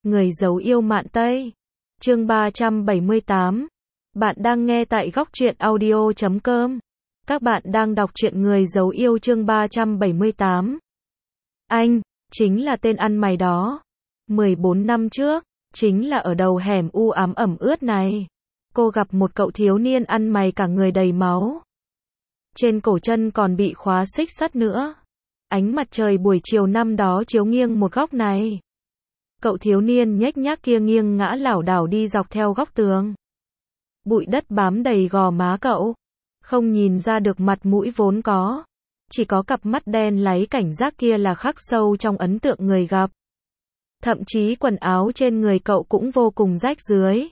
Người giấu yêu mạn Tây. Chương 378. Bạn đang nghe tại góc truyện audio.com. Các bạn đang đọc truyện Người giấu yêu chương 378. Anh, chính là tên ăn mày đó. 14 năm trước, chính là ở đầu hẻm u ám ẩm ướt này. Cô gặp một cậu thiếu niên ăn mày cả người đầy máu. Trên cổ chân còn bị khóa xích sắt nữa. Ánh mặt trời buổi chiều năm đó chiếu nghiêng một góc này. Cậu thiếu niên nhếch nhác kia nghiêng ngã lảo đảo đi dọc theo góc tường. Bụi đất bám đầy gò má cậu. Không nhìn ra được mặt mũi vốn có. Chỉ có cặp mắt đen láy cảnh giác kia là khắc sâu trong ấn tượng người gặp. Thậm chí quần áo trên người cậu cũng vô cùng rách rưới.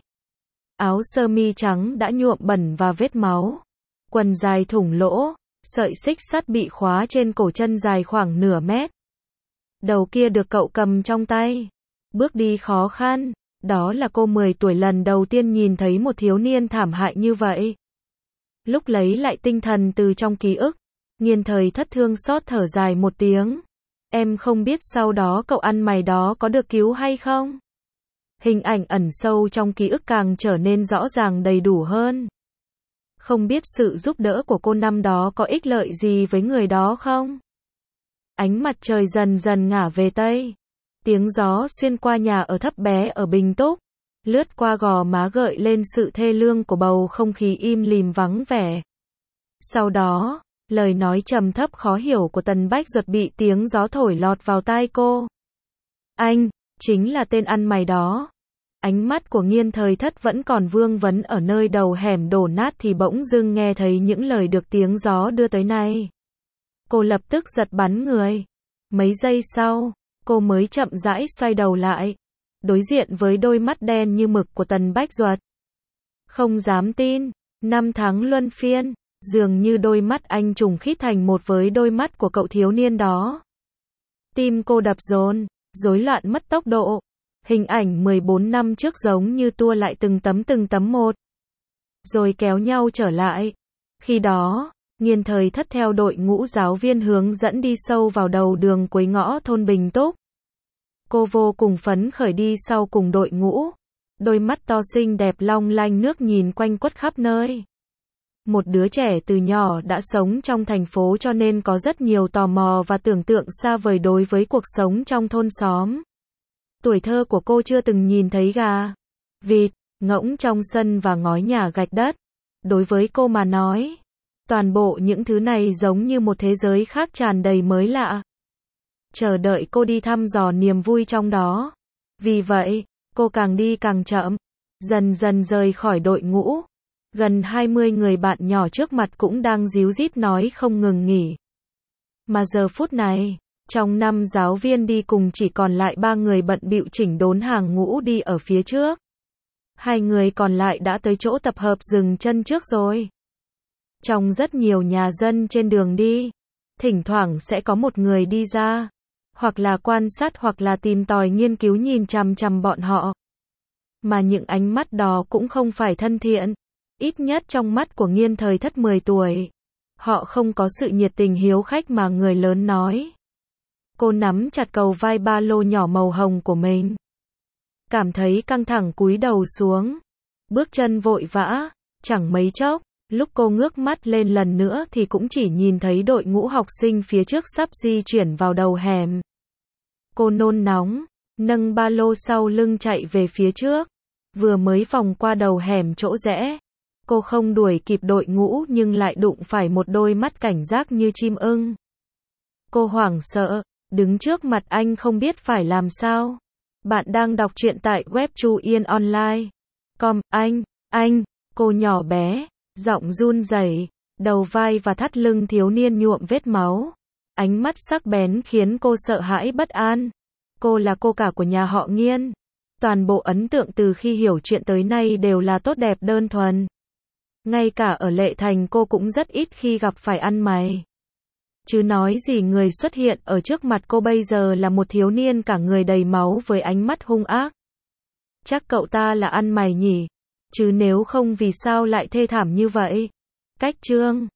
Áo sơ mi trắng đã nhuộm bẩn và vết máu. Quần dài thủng lỗ, sợi xích sắt bị khóa trên cổ chân dài khoảng nửa mét. Đầu kia được cậu cầm trong tay. Bước đi khó khăn, đó là cô 10 tuổi lần đầu tiên nhìn thấy một thiếu niên thảm hại như vậy. Lúc lấy lại tinh thần từ trong ký ức, Nghiên Thời Thất thương xót thở dài một tiếng. Em không biết sau đó cậu ăn mày đó có được cứu hay không? Hình ảnh ẩn sâu trong ký ức càng trở nên rõ ràng đầy đủ hơn. Không biết sự giúp đỡ của cô năm đó có ích lợi gì với người đó không? Ánh mặt trời dần dần ngả về Tây. Tiếng gió xuyên qua nhà ở thấp bé ở Bình Túc, lướt qua gò má gợi lên sự thê lương của bầu không khí im lìm vắng vẻ. Sau đó, lời nói trầm thấp khó hiểu của Tần Bách Duật bị tiếng gió thổi lọt vào tai cô. Anh, chính là tên ăn mày đó. Ánh mắt của Nghiên Thời Thất vẫn còn vương vấn ở nơi đầu hẻm đổ nát thì bỗng dưng nghe thấy những lời được tiếng gió đưa tới này. Cô lập tức giật bắn người. Mấy giây sau, cô mới chậm rãi xoay đầu lại, đối diện với đôi mắt đen như mực của Tần Bách Duật. Không dám tin, 5 tháng luân phiên, dường như đôi mắt anh trùng khít thành một với đôi mắt của cậu thiếu niên đó. Tim cô đập dồn, rối loạn mất tốc độ. Hình ảnh 14 năm trước giống như tua lại từng tấm một. Rồi kéo nhau trở lại. Khi đó, Nghiên Thời Thất theo đội ngũ giáo viên hướng dẫn đi sâu vào đầu đường cuối ngõ thôn Bình Túc. Cô vô cùng phấn khởi đi sau cùng đội ngũ. Đôi mắt to xinh đẹp long lanh nước nhìn quanh quất khắp nơi. Một đứa trẻ từ nhỏ đã sống trong thành phố cho nên có rất nhiều tò mò và tưởng tượng xa vời đối với cuộc sống trong thôn xóm. Tuổi thơ của cô chưa từng nhìn thấy gà, vịt, ngỗng trong sân và ngói nhà gạch đất. Đối với cô mà nói, toàn bộ những thứ này giống như một thế giới khác tràn đầy mới lạ. Chờ đợi cô đi thăm dò niềm vui trong đó. Vì vậy, cô càng đi càng chậm, dần dần rời khỏi đội ngũ. Gần 20 người bạn nhỏ trước mặt cũng đang díu dít nói không ngừng nghỉ. Mà giờ phút này, trong 5 giáo viên đi cùng chỉ còn lại 3 người bận bịu chỉnh đốn hàng ngũ đi ở phía trước. 2 người còn lại đã tới chỗ tập hợp dừng chân trước rồi. Trong rất nhiều nhà dân trên đường đi, thỉnh thoảng sẽ có một người đi ra, hoặc là quan sát hoặc là tìm tòi nghiên cứu nhìn chằm chằm bọn họ. Mà những ánh mắt đó cũng không phải thân thiện, ít nhất trong mắt của Nghiên Thời Thất 10 tuổi. Họ không có sự nhiệt tình hiếu khách mà người lớn nói. Cô nắm chặt cầu vai ba lô nhỏ màu hồng của mình. Cảm thấy căng thẳng cúi đầu xuống. Bước chân vội vã, chẳng mấy chốc, lúc cô ngước mắt lên lần nữa thì cũng chỉ nhìn thấy đội ngũ học sinh phía trước sắp di chuyển vào đầu hẻm. Cô nôn nóng, nâng ba lô sau lưng chạy về phía trước. Vừa mới vòng qua đầu hẻm chỗ rẽ, cô không đuổi kịp đội ngũ nhưng lại đụng phải một đôi mắt cảnh giác như chim ưng. Cô hoảng sợ, đứng trước mặt anh không biết phải làm sao. Bạn đang đọc truyện tại web chuyenonline.com. Anh, cô nhỏ bé, giọng run rẩy, đầu vai và thắt lưng thiếu niên nhuộm vết máu. Ánh mắt sắc bén khiến cô sợ hãi bất an. Cô là cô cả của nhà họ Nghiên. Toàn bộ ấn tượng từ khi hiểu chuyện tới nay đều là tốt đẹp đơn thuần. Ngay cả ở Lệ Thành cô cũng rất ít khi gặp phải ăn mày. Chứ nói gì người xuất hiện ở trước mặt cô bây giờ là một thiếu niên cả người đầy máu với ánh mắt hung ác. Chắc cậu ta là ăn mày nhỉ? Chứ nếu không vì sao lại thê thảm như vậy? Cách chương